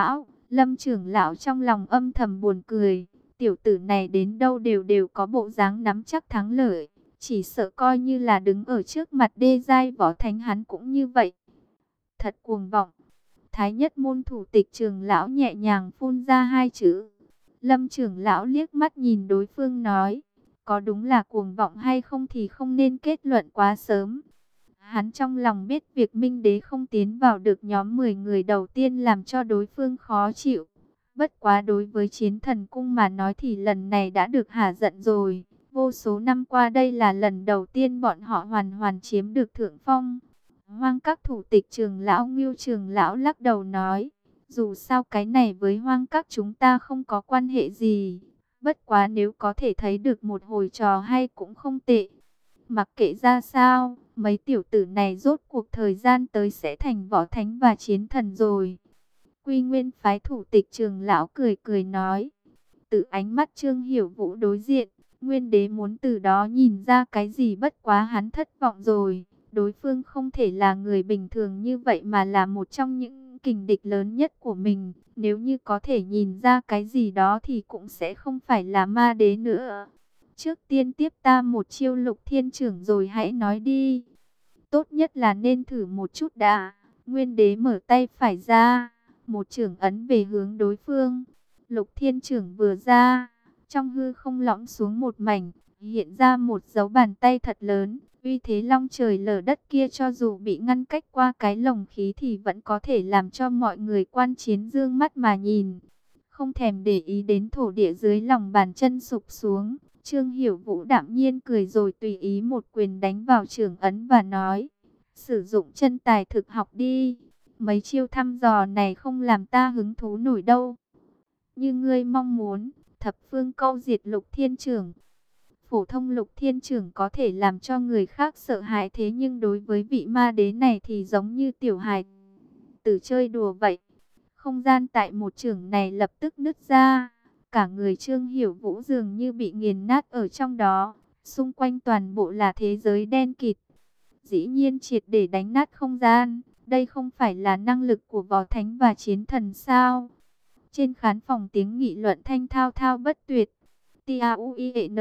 Lâm trưởng lão trong lòng âm thầm buồn cười. Tiểu tử này đến đâu đều đều có bộ dáng nắm chắc thắng lợi. Chỉ sợ coi như là đứng ở trước mặt đê giai võ thánh hắn cũng như vậy. Thật cuồng vọng. Thái nhất môn thủ tịch trưởng lão nhẹ nhàng phun ra hai chữ. Lâm trưởng lão liếc mắt nhìn đối phương nói. Có đúng là cuồng vọng hay không thì không nên kết luận quá sớm. Hắn trong lòng biết việc Minh Đế không tiến vào được nhóm mười người đầu tiên làm cho đối phương khó chịu. Bất quá đối với Chiến Thần Cung mà nói thì lần này đã được hả giận rồi. Vô số năm qua đây là lần đầu tiên bọn họ hoàn hoàn chiếm được thượng phong. Hoang các thủ tịch trường lão Ngưu trường lão lắc đầu nói. Dù sao cái này với hoang các chúng ta không có quan hệ gì. Bất quá nếu có thể thấy được một hồi trò hay cũng không tệ. Mặc kệ ra sao, mấy tiểu tử này rốt cuộc thời gian tới sẽ thành võ thánh và chiến thần rồi. Quy Nguyên phái thủ tịch trường lão cười cười nói. Từ ánh mắt Trương Hiểu Vũ đối diện, Nguyên đế muốn từ đó nhìn ra cái gì, bất quá hắn thất vọng rồi. Đối phương không thể là người bình thường như vậy mà là một trong những kình địch lớn nhất của mình. Nếu như có thể nhìn ra cái gì đó thì cũng sẽ không phải là ma đế nữa. Trước tiên tiếp ta một chiêu Lục Thiên Chưởng rồi hãy nói đi. Tốt nhất là nên thử một chút đã. Nguyên đế mở tay phải ra, một chưởng ấn về hướng đối phương. Lục Thiên Chưởng vừa ra, trong hư không lõm xuống một mảnh, hiện ra một dấu bàn tay thật lớn. Uy thế long trời lở đất kia cho dù bị ngăn cách qua cái lồng khí thì vẫn có thể làm cho mọi người quan chiến dương mắt mà nhìn. Không thèm để ý đến thổ địa dưới lòng bàn chân sụp xuống. Trương Hiểu Vũ đạm nhiên cười rồi tùy ý một quyền đánh vào chưởng ấn và nói. Sử dụng chân tài thực học đi. Mấy chiêu thăm dò này không làm ta hứng thú nổi đâu. Như ngươi mong muốn, thập phương câu diệt Lục Thiên Chưởng. Phổ thông Lục Thiên Chưởng có thể làm cho người khác sợ hãi, thế nhưng đối với vị ma đế này thì giống như tiểu hài tử chơi đùa vậy. Không gian tại một chưởng này lập tức nứt ra. Cả người Trương Hiểu Vũ dường như bị nghiền nát ở trong đó. Xung quanh toàn bộ là thế giới đen kịt. Dĩ nhiên triệt để đánh nát không gian. Đây không phải là năng lực của võ thánh và chiến thần sao? Trên khán phòng tiếng nghị luận thanh thao thao bất tuyệt. T A U I E N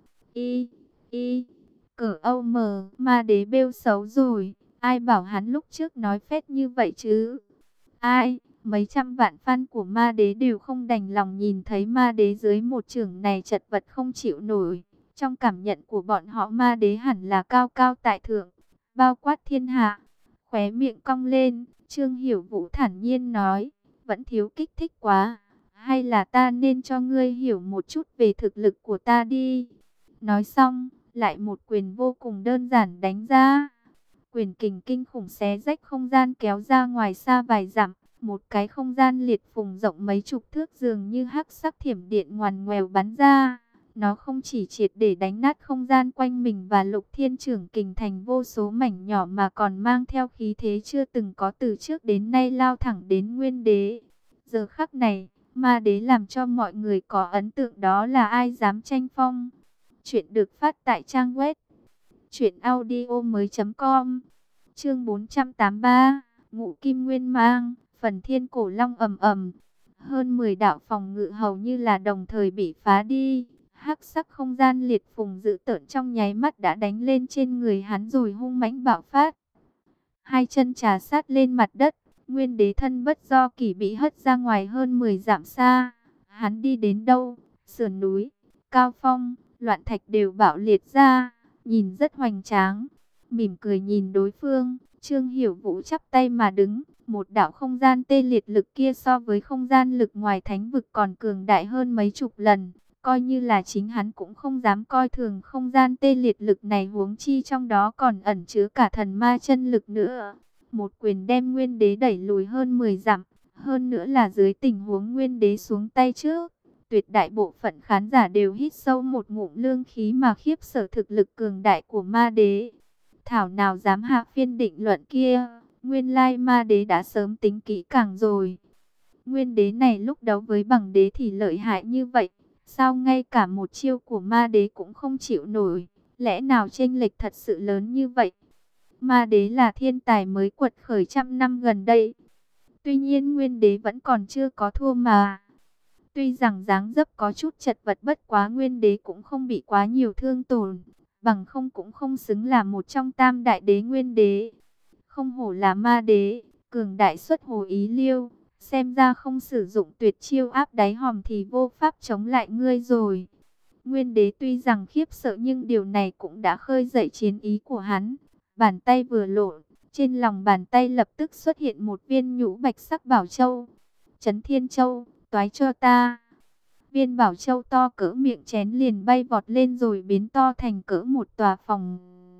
I I Cỡ Âu mờ. Ma đế bêu xấu rồi. Ai bảo hắn lúc trước nói phét như vậy chứ? Ai? Mấy trăm vạn fan của ma đế đều không đành lòng nhìn thấy ma đế dưới một chưởng này chật vật không chịu nổi. Trong cảm nhận của bọn họ ma đế hẳn là cao cao tại thượng, bao quát thiên hạ. Khóe miệng cong lên, Trương Hiểu Vũ thản nhiên nói, vẫn thiếu kích thích quá. Hay là ta nên cho ngươi hiểu một chút về thực lực của ta đi. Nói xong, lại một quyền vô cùng đơn giản đánh ra. Quyền kình kinh khủng xé rách không gian kéo ra ngoài xa vài dặm. Một cái không gian liệt phùng rộng mấy chục thước dường như hắc sắc thiểm điện ngoằn ngoèo bắn ra. Nó không chỉ triệt để đánh nát không gian quanh mình và Lục Thiên Chưởng kình thành vô số mảnh nhỏ mà còn mang theo khí thế chưa từng có từ trước đến nay lao thẳng đến Nguyên đế. Giờ khắc này, ma đế làm cho mọi người có ấn tượng đó là ai dám tranh phong. Chuyện được phát tại trang web truyện audio mới chấm com. Chương bốn trăm tám mươi ba, Ngũ Kim Nguyên Mang. Phần Thiên Cổ Long ầm ầm, hơn mười đạo phòng ngự hầu như là đồng thời bị phá đi. Hắc sắc không gian liệt phùng dữ tợn trong nháy mắt đã đánh lên trên người hắn rồi hung mãnh bạo phát. Hai chân trà sát lên mặt đất, Nguyên đế thân bất do kỷ bị hất ra ngoài hơn mười dặm xa. Hắn đi đến đâu, sườn núi, cao phong, loạn thạch đều bạo liệt ra, nhìn rất hoành tráng. Mỉm cười nhìn đối phương, Trương Hiểu Vũ chắp tay mà đứng. Một đạo không gian tê liệt lực kia so với không gian lực ngoài thánh vực còn cường đại hơn mấy chục lần. Coi như là chính hắn cũng không dám coi thường không gian tê liệt lực này, huống chi trong đó còn ẩn chứa cả thần ma chân lực nữa. Một quyền đem Nguyên đế đẩy lùi hơn mười dặm. Hơn nữa là dưới tình huống Nguyên đế xuống tay trước. Tuyệt đại bộ phận khán giả đều hít sâu một ngụm lương khí mà khiếp sợ thực lực cường đại của ma đế. Thảo nào dám hạ phiên định luận kia. Nguyên lai ma đế đã sớm tính kỹ càng rồi. Nguyên đế này lúc đấu với bằng đế thì lợi hại như vậy. Sao ngay cả một chiêu của ma đế cũng không chịu nổi. Lẽ nào chênh lệch thật sự lớn như vậy? Ma đế là thiên tài mới quật khởi trăm năm gần đây. Tuy nhiên Nguyên Đế vẫn còn chưa có thua mà. Tuy rằng dáng dấp có chút chật vật, bất quá Nguyên Đế cũng không bị quá nhiều thương tổn, bằng không cũng không xứng là một trong tam đại đế Nguyên Đế. Không hổ là ma đế, cường đại xuất hồ ý liêu, xem ra không sử dụng tuyệt chiêu áp đáy hòm thì vô pháp chống lại ngươi rồi. Nguyên Đế tuy rằng khiếp sợ nhưng điều này cũng đã khơi dậy chiến ý của hắn. Bàn tay vừa lộ, trên lòng bàn tay lập tức xuất hiện một viên nhũ bạch sắc bảo châu. Chấn Thiên Châu, toái cho ta. Viên bảo châu to cỡ miệng chén liền bay vọt lên rồi biến to thành cỡ một tòa phòng.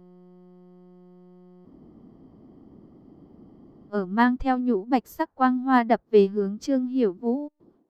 Ở mang theo nhũ bạch sắc quang hoa đập về hướng Trương Hiểu Vũ.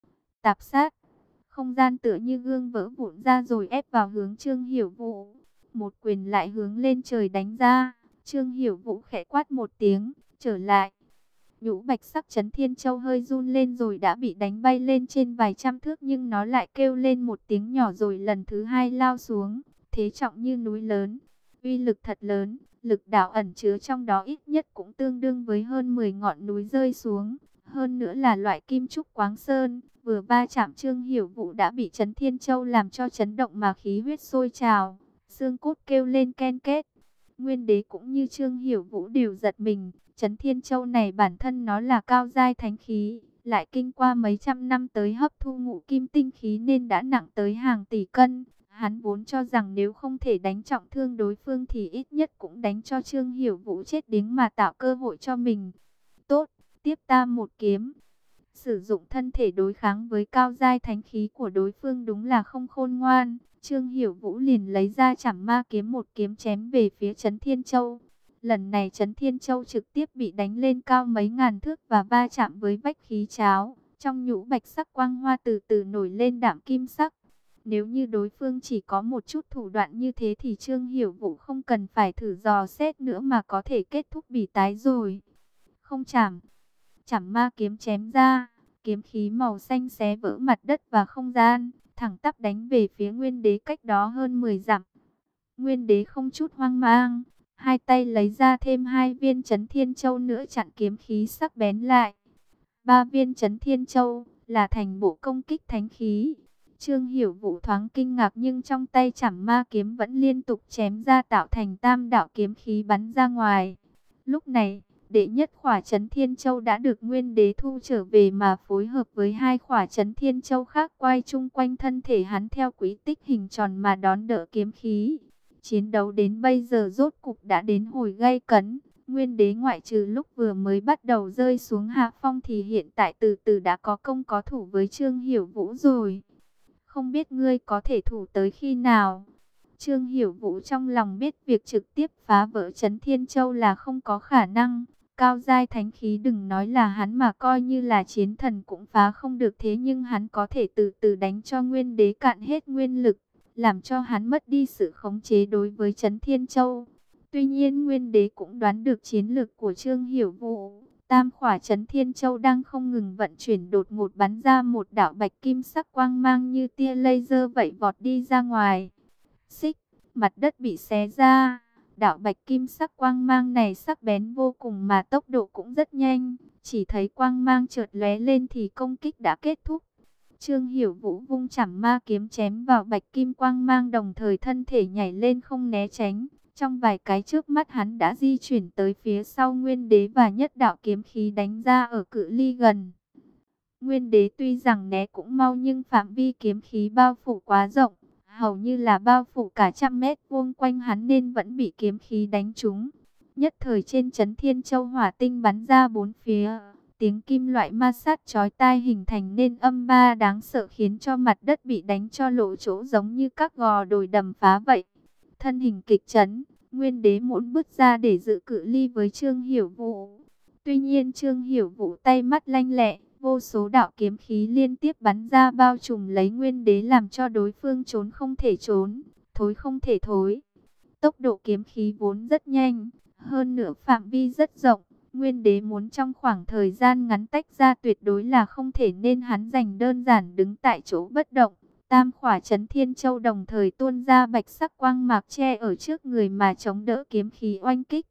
Tạp sát, không gian tựa như gương vỡ vụn ra rồi ép vào hướng Trương Hiểu Vũ. Một quyền lại hướng lên trời đánh ra. Trương Hiểu Vũ khẽ quát một tiếng, trở lại. Nhũ bạch sắc Chấn Thiên Châu hơi run lên rồi đã bị đánh bay lên trên vài trăm thước, nhưng nó lại kêu lên một tiếng nhỏ rồi lần thứ hai lao xuống, thế trọng như núi lớn, uy lực thật lớn, lực đạo ẩn chứa trong đó ít nhất cũng tương đương với hơn mười ngọn núi rơi xuống, hơn nữa là loại kim trúc quáng sơn, vừa va chạm Trương Hiểu Vũ đã bị Chấn Thiên Châu làm cho chấn động mà khí huyết sôi trào, xương cốt kêu lên ken két. Nguyên Đế cũng như Trương Hiểu Vũ đều giật mình. Chấn Thiên Châu này bản thân nó là cao giai thánh khí, lại kinh qua mấy trăm năm tới hấp thu ngũ kim tinh khí nên đã nặng tới hàng tỷ cân. Hắn vốn cho rằng nếu không thể đánh trọng thương đối phương thì ít nhất cũng đánh cho Trương Hiểu Vũ chết điếng mà tạo cơ hội cho mình. Tốt, tiếp ta một kiếm. Sử dụng thân thể đối kháng với cao giai thánh khí của đối phương đúng là không khôn ngoan. Trương Hiểu Vũ liền lấy ra Trảm Ma kiếm, một kiếm chém về phía Chấn Thiên Châu. Lần này Chấn Thiên Châu trực tiếp bị đánh lên cao mấy ngàn thước và va chạm với vách khí cháo. Trong nhũ bạch sắc quang hoa từ từ nổi lên đạm kim sắc. Nếu như đối phương chỉ có một chút thủ đoạn như thế thì Trương Hiểu Vũ không cần phải thử dò xét nữa mà có thể kết thúc bỉ tái rồi. Không chảm. Trảm Ma kiếm chém ra. Kiếm khí màu xanh xé vỡ mặt đất và không gian, thẳng tắp đánh về phía Nguyên Đế cách đó hơn mười dặm. Nguyên Đế không chút hoang mang, hai tay lấy ra thêm hai viên Chấn Thiên Châu nữa chặn kiếm khí sắc bén lại. Ba viên Chấn Thiên Châu là thành bộ công kích thánh khí. Trương Hiểu Vũ thoáng kinh ngạc nhưng trong tay Trảm Ma kiếm vẫn liên tục chém ra tạo thành tam đạo kiếm khí bắn ra ngoài. Lúc này, đệ nhất khỏa Chấn Thiên Châu đã được Nguyên Đế thu trở về mà phối hợp với hai khỏa Chấn Thiên Châu khác quay chung quanh thân thể hắn theo quỹ tích hình tròn mà đón đỡ kiếm khí. Chiến đấu đến bây giờ rốt cục đã đến hồi gay cấn. Nguyên Đế ngoại trừ lúc vừa mới bắt đầu rơi xuống hạ phong thì hiện tại từ từ đã có công có thủ với Trương Hiểu Vũ rồi. Không biết ngươi có thể thủ tới khi nào? Trương Hiểu Vũ trong lòng biết việc trực tiếp phá vỡ Chấn Thiên Châu là không có khả năng. Cao giai thánh khí đừng nói là hắn mà coi như là chiến thần cũng phá không được, thế nhưng hắn có thể từ từ đánh cho Nguyên Đế cạn hết nguyên lực, làm cho hắn mất đi sự khống chế đối với Chấn Thiên Châu. Tuy nhiên Nguyên Đế cũng đoán được chiến lược của Trương Hiểu Vũ. Tam khỏa Chấn Thiên Châu đang không ngừng vận chuyển đột ngột bắn ra một đạo bạch kim sắc quang mang như tia laser vậy vọt đi ra ngoài. Xích, mặt đất bị xé ra. Đạo bạch kim sắc quang mang này sắc bén vô cùng mà tốc độ cũng rất nhanh. Chỉ thấy quang mang chợt lóe lên thì công kích đã kết thúc. Trương Hiểu Vũ vung Trảm Ma kiếm chém vào bạch kim quang mang, đồng thời thân thể nhảy lên không né tránh. Trong vài cái trước mắt hắn đã di chuyển tới phía sau Nguyên Đế và nhất đạo kiếm khí đánh ra ở cự ly gần. Nguyên Đế tuy rằng né cũng mau nhưng phạm vi kiếm khí bao phủ quá rộng, hầu như là bao phủ cả trăm mét vuông quanh hắn nên vẫn bị kiếm khí đánh trúng. Nhất thời trên Chấn Thiên Châu hỏa tinh bắn ra bốn phía, tiếng kim loại ma sát chói tai hình thành nên âm ba đáng sợ khiến cho mặt đất bị đánh cho lộ chỗ giống như các gò đồi đầm phá vậy. Thân hình kịch chấn, Nguyên Đế muốn bước ra để giữ cự ly với Trương Hiểu Vũ. Tuy nhiên Trương Hiểu Vũ tay mắt lanh lẹ, vô số đạo kiếm khí liên tiếp bắn ra bao trùm lấy Nguyên Đế làm cho đối phương trốn không thể trốn, thối không thể thối. Tốc độ kiếm khí vốn rất nhanh, hơn nữa phạm vi rất rộng. Nguyên Đế muốn trong khoảng thời gian ngắn tách ra tuyệt đối là không thể nên hắn dành đơn giản đứng tại chỗ bất động. Tam khỏa Chấn Thiên Châu đồng thời tuôn ra bạch sắc quang mạc che ở trước người mà chống đỡ kiếm khí oanh kích.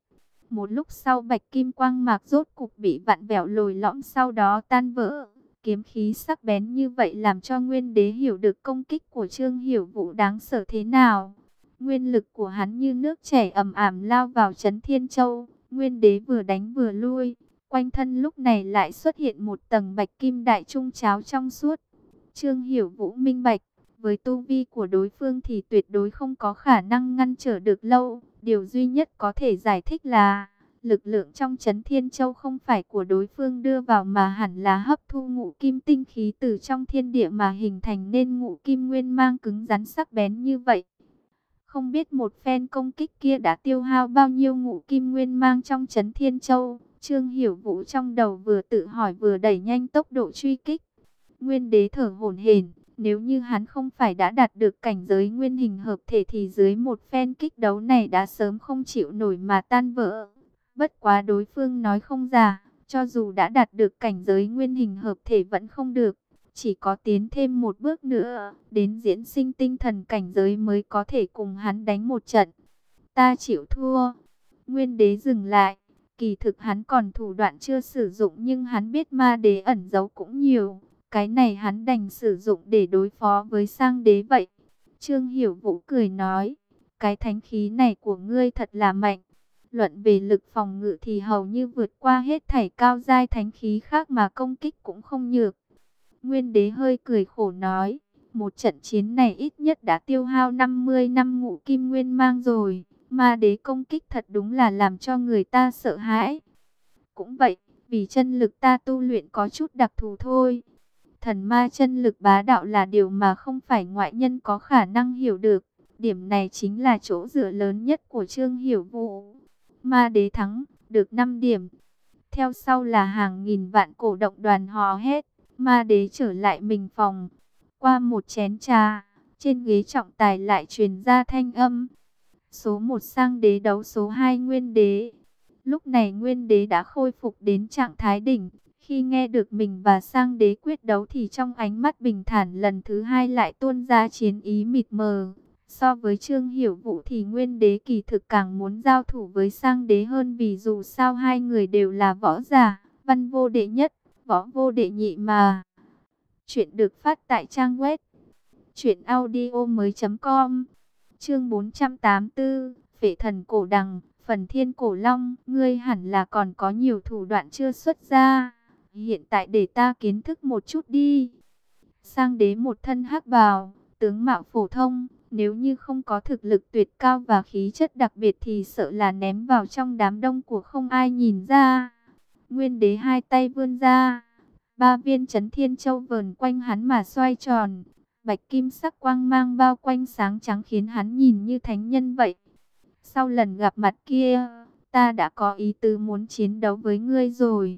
Một lúc sau bạch kim quang mạc rốt cục bị vặn vẹo lồi lõm, sau đó tan vỡ. Kiếm khí sắc bén như vậy làm cho Nguyên Đế hiểu được công kích của Trương Hiểu Vũ đáng sợ thế nào. Nguyên lực của hắn như nước chảy ầm ầm lao vào Trấn Thiên Châu. Nguyên Đế vừa đánh vừa lui. Quanh thân lúc này lại xuất hiện một tầng bạch kim đại trung cháo trong suốt. Trương Hiểu Vũ minh bạch, với tu vi của đối phương thì tuyệt đối không có khả năng ngăn trở được lâu. Điều duy nhất có thể giải thích là lực lượng trong Trấn Thiên Châu không phải của đối phương đưa vào mà hẳn là hấp thu ngũ kim tinh khí từ trong thiên địa mà hình thành nên ngũ kim nguyên mang cứng rắn sắc bén như vậy. Không biết một phen công kích kia đã tiêu hao bao nhiêu ngũ kim nguyên mang trong Trấn Thiên Châu. Trương Hiểu Vũ trong đầu vừa tự hỏi vừa đẩy nhanh tốc độ truy kích. Nguyên Đế thở hổn hển, nếu như hắn không phải đã đạt được cảnh giới nguyên hình hợp thể thì dưới một phen kích đấu này đã sớm không chịu nổi mà tan vỡ. Bất quá đối phương nói không giả, cho dù đã đạt được cảnh giới nguyên hình hợp thể vẫn không được. Chỉ có tiến thêm một bước nữa, đến diễn sinh tinh thần cảnh giới mới có thể cùng hắn đánh một trận. Ta chịu thua. Nguyên Đế dừng lại. Kỳ thực hắn còn thủ đoạn chưa sử dụng nhưng hắn biết ma đế ẩn giấu cũng nhiều. Cái này hắn đành sử dụng để đối phó với sang đế vậy. Trương Hiểu Vũ cười nói, cái thánh khí này của ngươi thật là mạnh. Luận về lực phòng ngự thì hầu như vượt qua hết thảy cao giai thánh khí khác mà công kích cũng không nhược. Nguyên Đế hơi cười khổ nói, một trận chiến này ít nhất đã tiêu hao năm mươi năm ngũ kim nguyên mang rồi. Ma đế công kích thật đúng là làm cho người ta sợ hãi. Cũng vậy, vì chân lực ta tu luyện có chút đặc thù thôi. Thần ma chân lực bá đạo là điều mà không phải ngoại nhân có khả năng hiểu được. Điểm này chính là chỗ dựa lớn nhất của Trương Hiểu Vũ. Ma đế thắng, được năm điểm. Theo sau là hàng nghìn vạn cổ động đoàn hò hét. Ma đế trở lại mình phòng. Qua một chén trà, trên ghế trọng tài lại truyền ra thanh âm. Số một sang đế đấu số hai nguyên đế. Lúc này nguyên đế đã khôi phục đến trạng thái đỉnh. Khi nghe được mình và sang đế quyết đấu thì trong ánh mắt bình thản lần thứ hai lại tuôn ra chiến ý mịt mờ. So với Trương Hiểu Vũ thì nguyên đế kỳ thực càng muốn giao thủ với sang đế hơn, vì dù sao hai người đều là võ giả, văn vô đệ nhất, võ vô đệ nhị mà. Chuyện được phát tại trang web truyện audio mới chấm com. Chương bốn trăm tám mươi tư, Phệ Thần Cổ Đằng, Phần Thiên Cổ Long, ngươi hẳn là còn có nhiều thủ đoạn chưa xuất ra. Hiện tại để ta kiến thức một chút đi. Sang đế một thân hắc bào, tướng mạo phổ thông, nếu như không có thực lực tuyệt cao và khí chất đặc biệt thì sợ là ném vào trong đám đông của không ai nhìn ra. Nguyên đế hai tay vươn ra, ba viên Trấn Thiên Châu vờn quanh hắn mà xoay tròn. Bạch kim sắc quang mang bao quanh sáng trắng khiến hắn nhìn như thánh nhân vậy. Sau lần gặp mặt kia, ta đã có ý tứ muốn chiến đấu với ngươi rồi.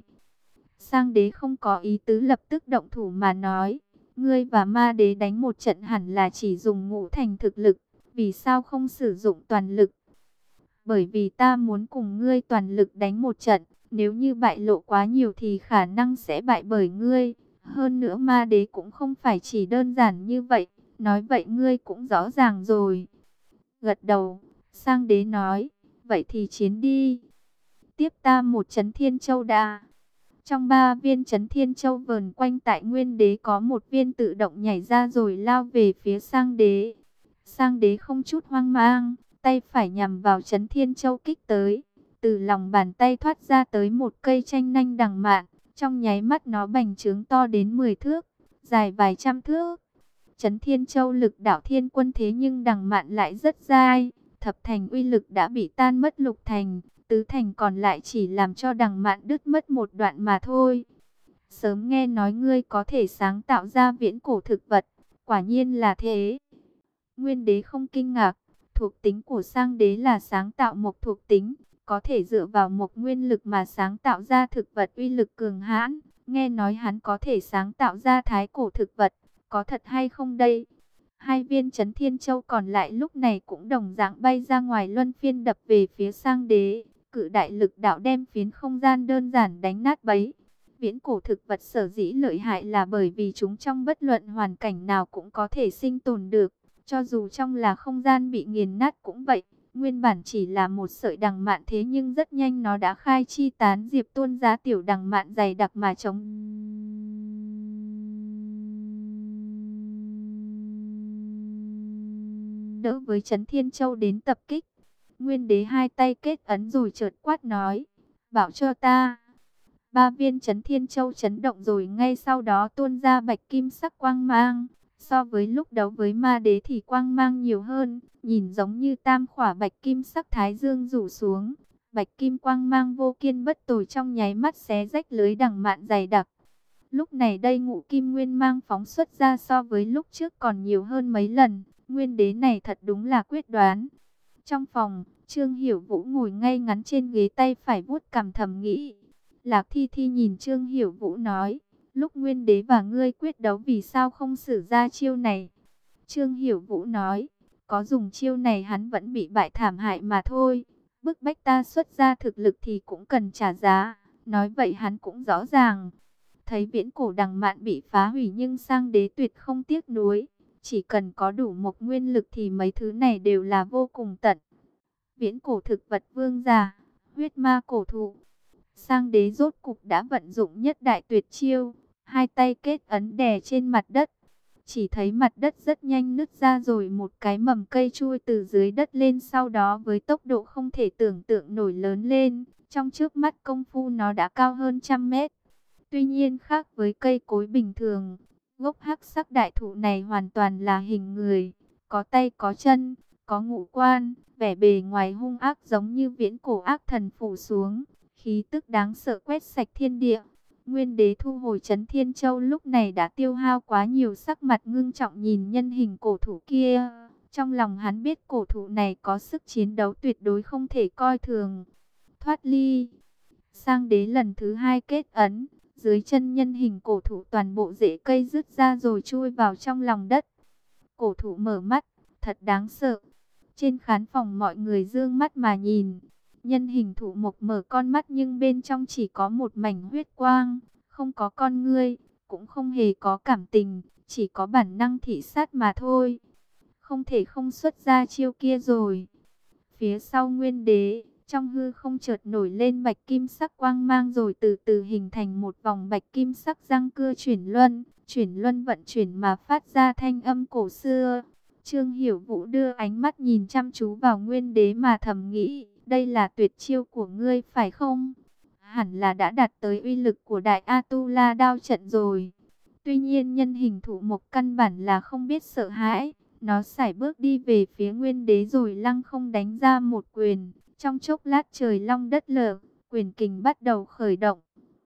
Sang đế không có ý tứ lập tức động thủ mà nói, ngươi và ma đế đánh một trận hẳn là chỉ dùng ngũ thành thực lực, vì sao không sử dụng toàn lực? Bởi vì ta muốn cùng ngươi toàn lực đánh một trận, nếu như bại lộ quá nhiều thì khả năng sẽ bại bởi ngươi. Hơn nữa ma đế cũng không phải chỉ đơn giản như vậy, nói vậy ngươi cũng rõ ràng rồi. Gật đầu, sang đế nói, vậy thì chiến đi. Tiếp ta một Trấn Thiên Châu đã. Trong ba viên Trấn Thiên Châu vờn quanh tại nguyên đế có một viên tự động nhảy ra rồi lao về phía sang đế. Sang đế không chút hoang mang, tay phải nhằm vào Trấn Thiên Châu kích tới. Từ lòng bàn tay thoát ra tới một cây chanh nanh đằng mạn. Trong nháy mắt nó bành trướng to đến mười thước, dài vài trăm thước. Trấn Thiên Châu lực đảo thiên quân thế nhưng đằng mạn lại rất dai. Thập thành uy lực đã bị tan mất lục thành, tứ thành còn lại chỉ làm cho đằng mạn đứt mất một đoạn mà thôi. Sớm nghe nói ngươi có thể sáng tạo ra viễn cổ thực vật, quả nhiên là thế. Nguyên đế không kinh ngạc, thuộc tính của sang đế là sáng tạo mộc thuộc tính. Có thể dựa vào một nguyên lực mà sáng tạo ra thực vật uy lực cường hãn. Nghe nói hắn có thể sáng tạo ra thái cổ thực vật, có thật hay không đây? Hai viên Trấn Thiên Châu còn lại lúc này cũng đồng dạng bay ra ngoài luân phiên đập về phía sang đế. Cự đại lực đạo đem phiến không gian đơn giản đánh nát bấy. Viễn cổ thực vật sở dĩ lợi hại là bởi vì chúng trong bất luận hoàn cảnh nào cũng có thể sinh tồn được. Cho dù trong là không gian bị nghiền nát cũng vậy. Nguyên bản chỉ là một sợi đằng mạn, thế nhưng rất nhanh nó đã khai chi tán diệp, tuôn ra tiểu đằng mạn dày đặc mà chống đỡ với Chấn Thiên Châu đến tập kích. Nguyên đế hai tay kết ấn rồi chợt quát nói, bảo cho ta. Ba viên Chấn Thiên Châu chấn động rồi ngay sau đó tuôn ra bạch kim sắc quang mang. So với lúc đấu với ma đế thì quang mang nhiều hơn, nhìn giống như tam khỏa bạch kim sắc thái dương rủ xuống. Bạch kim quang mang vô kiên bất tồi trong nháy mắt xé rách lưới đằng mạn dày đặc. Lúc này đây ngũ kim nguyên mang phóng xuất ra so với lúc trước còn nhiều hơn mấy lần. Nguyên đế này thật đúng là quyết đoán. Trong phòng, Trương Hiểu Vũ ngồi ngay ngắn trên ghế, tay phải vuốt cằm thầm nghĩ. Lạc Thi Thi nhìn Trương Hiểu Vũ nói, lúc Nguyên đế và ngươi quyết đấu vì sao không sử ra chiêu này? Trương Hiểu Vũ nói, có dùng chiêu này hắn vẫn bị bại thảm hại mà thôi. Bức bách ta xuất ra thực lực thì cũng cần trả giá. Nói vậy hắn cũng rõ ràng. Thấy viễn cổ đằng mạn bị phá hủy nhưng sang đế tuyệt không tiếc nuối. Chỉ cần có đủ một nguyên lực thì mấy thứ này đều là vô cùng tận. Viễn cổ thực vật vương giả, huyết ma cổ thụ. Sang đế rốt cục đã vận dụng nhất đại tuyệt chiêu. Hai tay kết ấn đè trên mặt đất. Chỉ thấy mặt đất rất nhanh nứt ra rồi một cái mầm cây chui từ dưới đất lên, sau đó với tốc độ không thể tưởng tượng nổi lớn lên. Trong trước mắt công phu nó đã cao hơn trăm mét. Tuy nhiên khác với cây cối bình thường, gốc hắc sắc đại thụ này hoàn toàn là hình người, có tay có chân, có ngũ quan, vẻ bề ngoài hung ác giống như viễn cổ ác thần phủ xuống, khí tức đáng sợ quét sạch thiên địa. Nguyên đế thu hồi Chấn Thiên Châu lúc này đã tiêu hao quá nhiều, sắc mặt ngưng trọng nhìn nhân hình cổ thụ kia. Trong lòng hắn biết cổ thụ này có sức chiến đấu tuyệt đối không thể coi thường. Thoát ly. Sang đế lần thứ hai kết ấn. Dưới chân nhân hình cổ thụ toàn bộ rễ cây rứt ra rồi chui vào trong lòng đất. Cổ thụ mở mắt, thật đáng sợ. Trên khán phòng mọi người dương mắt mà nhìn. Nhân hình thụ mộc mở con mắt nhưng bên trong chỉ có một mảnh huyết quang. Không có con ngươi, cũng không hề có cảm tình, chỉ có bản năng thị sát mà thôi. Không thể không xuất ra chiêu kia rồi. Phía sau Nguyên đế, trong hư không chợt nổi lên bạch kim sắc quang mang rồi từ từ hình thành một vòng bạch kim sắc răng cưa chuyển luân. Chuyển luân vận chuyển mà phát ra thanh âm cổ xưa. Trương Hiểu Vũ đưa ánh mắt nhìn chăm chú vào Nguyên đế mà thầm nghĩ, đây là tuyệt chiêu của ngươi phải không? Hẳn là đã đạt tới uy lực của Đại A-tu-la đao trận rồi. Tuy nhiên nhân hình thụ mộc căn bản là không biết sợ hãi. Nó sải bước đi về phía Nguyên đế rồi lăng không đánh ra một quyền. Trong chốc lát trời long đất lở, quyền kình bắt đầu khởi động.